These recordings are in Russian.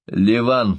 Ливан.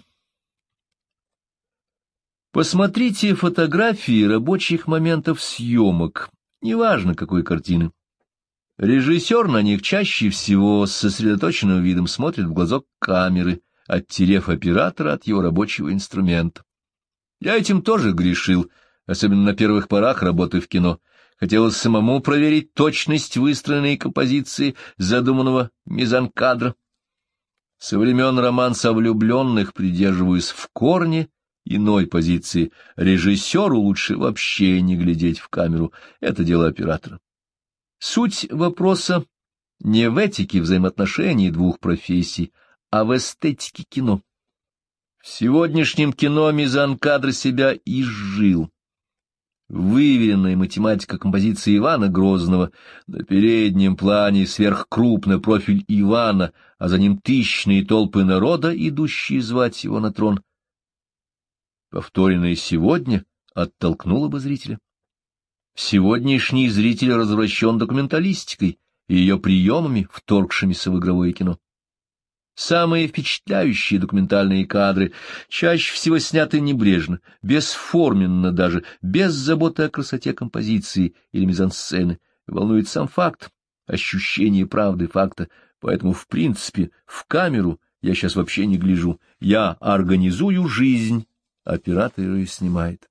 Посмотрите фотографии рабочих моментов съемок, неважно какой картины. Режиссер на них чаще всего с сосредоточенным видом смотрит в глазок камеры, оттерев оператора от его рабочего инструмента. Я этим тоже грешил, особенно на первых порах работы в кино. Хотелось самому проверить точность выстроенной композиции задуманного мизанкадра. Со времен романса о влюбленных придерживаюсь в корне иной позиции. Режиссеру лучше вообще не глядеть в камеру. Это дело оператора. Суть вопроса не в этике взаимоотношений двух профессий, а в эстетике кино. В сегодняшнем кино мизанкадр себя изжил. Выверенная математика композиции Ивана Грозного, на переднем плане сверхкрупный профиль Ивана, а за ним тысячные толпы народа, идущие звать его на трон. Повторенное сегодня оттолкнуло бы зрителя. Сегодняшний зритель развращен документалистикой и ее приемами, вторгшимися в игровое кино. Самые впечатляющие документальные кадры чаще всего сняты небрежно, бесформенно даже, без заботы о красоте композиции или мизансцены. Волнует сам факт, ощущение правды факта, поэтому, в принципе, в камеру я сейчас вообще не гляжу. Я организую жизнь, оператор ее снимает.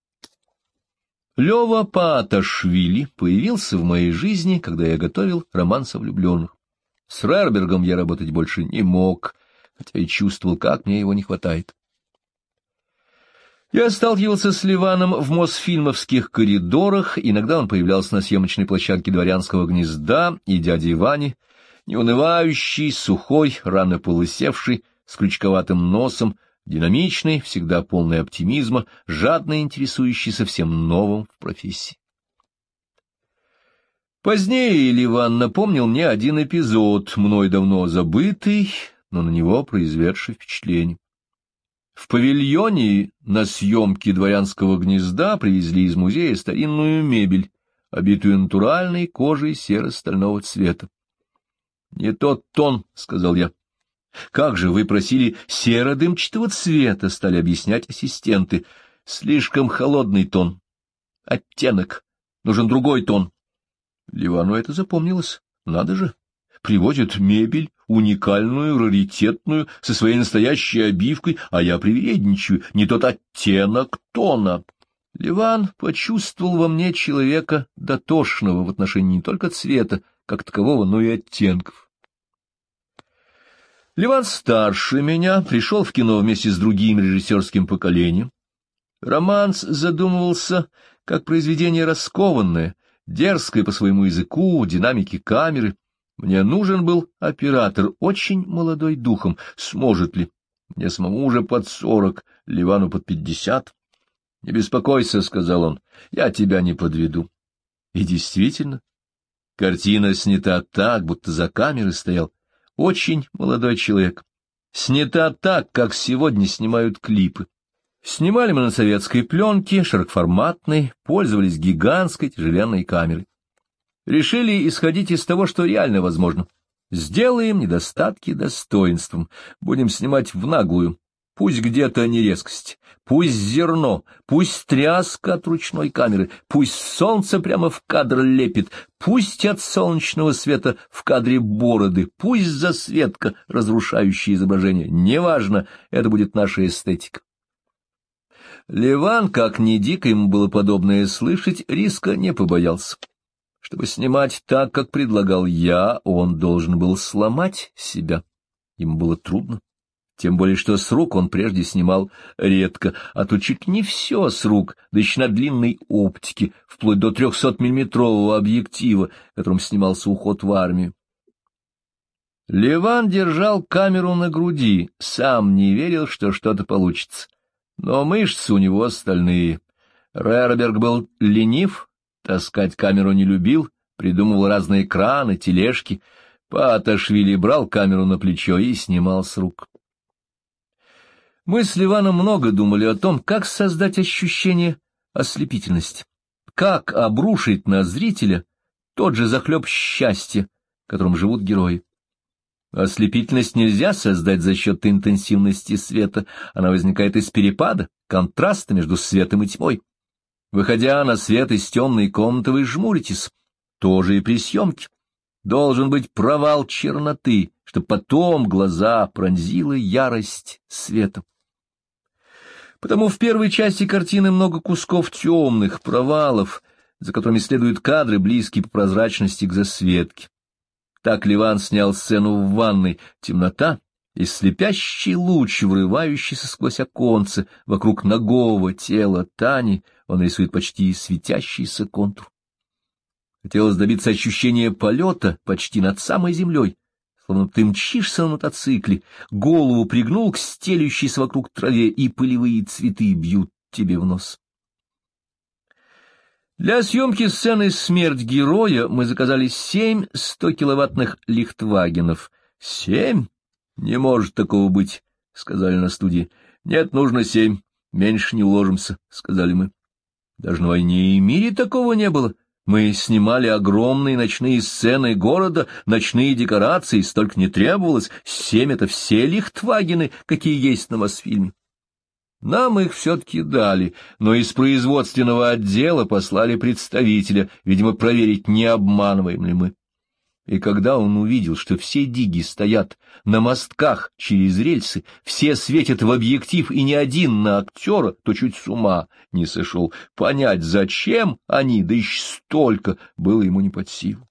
Лёва Пааташвили появился в моей жизни, когда я готовил романс о влюбленных. С Рербергом я работать больше не мог, хотя и чувствовал, как мне его не хватает. Я сталкивался с Ливаном в мосфильмовских коридорах, иногда он появлялся на съемочной площадке «Дворянского гнезда» и «Дяди Вани», неунывающий, сухой, рано полысевший, с крючковатым носом, динамичный, всегда полный оптимизма, жадно интересующийся всем новым в профессии. Позднее Ливан напомнил мне один эпизод, мной давно забытый, но на него произведший впечатление. В павильоне на съемке «Дворянского гнезда» привезли из музея старинную мебель, обитую натуральной кожей серо-стального цвета. — Не тот тон, — сказал я. — Как же вы просили серо-дымчатого цвета, — стали объяснять ассистенты. — Слишком холодный тон. Оттенок. Нужен другой тон. Ливану это запомнилось. Надо же. Привозят мебель, уникальную, раритетную, со своей настоящей обивкой, а я привередничаю. Не тот оттенок тона. Ливан почувствовал во мне человека дотошного в отношении не только цвета, как такового, но и оттенков. Ливан старше меня, пришел в кино вместе с другим режиссерским поколением. Романс задумывался как произведение раскованное, дерзкое по своему языку, динамике камеры. Мне нужен был оператор, очень молодой духом. Сможет ли? Мне самому уже под 40, Ливану под 50. — Не беспокойся, — сказал он, — я тебя не подведу. И действительно, картина снята так, будто за камерой стоял очень молодой человек. Снята так, как сегодня снимают клипы. Снимали мы на советской пленке, широкоформатной, пользовались гигантской тяжеленной камерой. Решили исходить из того, что реально возможно. Сделаем недостатки достоинством, будем снимать в наглую. Пусть где-то нерезкость, пусть зерно, пусть тряска от ручной камеры, пусть солнце прямо в кадр лепит, пусть от солнечного света в кадре бороды, пусть засветка, разрушающая изображение. Неважно, это будет наша эстетика. Ливан, как ни дико ему было подобное слышать, риска не побоялся. Чтобы снимать так, как предлагал я, он должен был сломать себя. Ему было трудно. Тем более, что с рук он прежде снимал редко, а то чуть не все с рук, да еще на длинной оптике, вплоть до 300-миллиметрового объектива, которым снимался уход в армию. Ливан держал камеру на груди, сам не верил, что что-то получится. Но мышцы у него стальные. Рерберг был ленив, таскать камеру не любил, придумывал разные краны, тележки. Пааташвили брал камеру на плечо и снимал с рук. Мы с Ливаном много думали о том, как создать ощущение ослепительности, как обрушить на зрителя тот же захлеб счастья, которым живут герои. Ослепительность нельзя создать за счет интенсивности света, она возникает из перепада, контраста между светом и тьмой. Выходя на свет из темной комнаты, вы жмуритесь, тоже и при съемке. Должен быть провал черноты, чтобы потом глаза пронзила ярость света. Потому в первой части картины много кусков темных, провалов, за которыми следуют кадры, близкие по прозрачности к засветке. Так Ливан снял сцену в ванной, темнота и слепящий луч, врывающийся сквозь оконце вокруг нагого тела Тани, он рисует почти светящийся контур. Хотелось добиться ощущения полета почти над самой землей, словно ты мчишься на мотоцикле, голову пригнул к стелющейся вокруг траве, и пылевые цветы бьют тебе в нос. Для съемки сцены «Смерть героя» мы заказали 7 100-киловаттных лихтвагенов. 7? Не может такого быть, — сказали на студии. Нет, нужно 7. Меньше не уложимся, — сказали мы. Даже на «Войне и мире» такого не было. Мы снимали огромные ночные сцены города, ночные декорации, столько не требовалось. 7 — это все лихтвагены, какие есть на Мосфильме. Нам их все-таки дали, но из производственного отдела послали представителя, видимо, проверить, не обманываем ли мы. И когда он увидел, что все диги стоят на мостках через рельсы, все светят в объектив и ни один на актера, то чуть с ума не сошел. Понять, зачем они, да еще столько, было ему не под силу.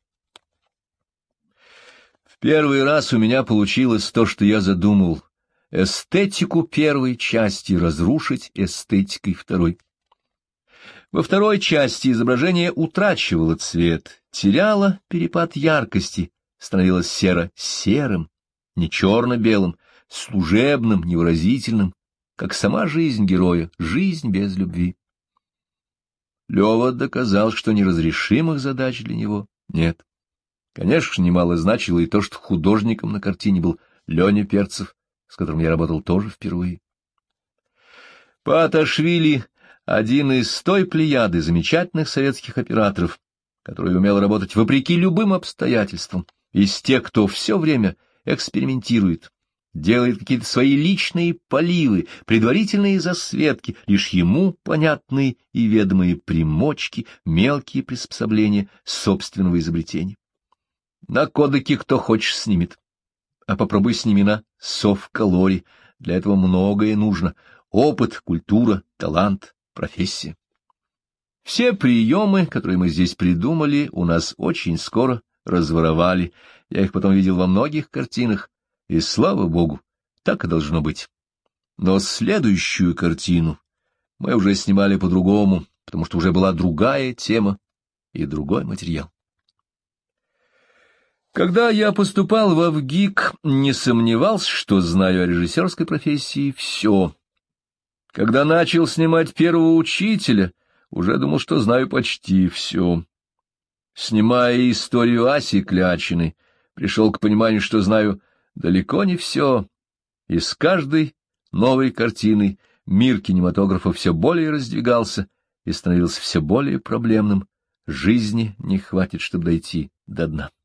В первый раз у меня получилось то, что я задумал. Эстетику первой части разрушить эстетикой второй. Во второй части изображение утрачивало цвет, теряло перепад яркости, становилось серо-серым, не черно-белым, служебным, невыразительным, как сама жизнь героя, жизнь без любви. Лёва доказал, что неразрешимых задач для него нет. Конечно, немало значило и то, что художником на картине был Леня Перцев, с которым я работал тоже впервые. Пааташвили — один из той плеяды замечательных советских операторов, который умел работать вопреки любым обстоятельствам, из тех, кто все время экспериментирует, делает какие-то свои личные поливы, предварительные засветки, лишь ему понятные и ведомые примочки, мелкие приспособления собственного изобретения. На кодеке кто хочешь снимет. А попробуй сними на совколоре. Для этого многое нужно. Опыт, культура, талант, профессия. Все приемы, которые мы здесь придумали, у нас очень скоро разворовали. Я их потом видел во многих картинах, и, слава богу, так и должно быть. Но следующую картину мы уже снимали по-другому, потому что уже была другая тема и другой материал. Когда я поступал во ВГИК, не сомневался, что знаю о режиссерской профессии все. Когда начал снимать первого учителя, уже думал, что знаю почти все. Снимая историю Аси Клячиной, пришел к пониманию, что знаю далеко не все, и с каждой новой картиной мир кинематографа все более раздвигался и становился все более проблемным. Жизни не хватит, чтобы дойти до дна.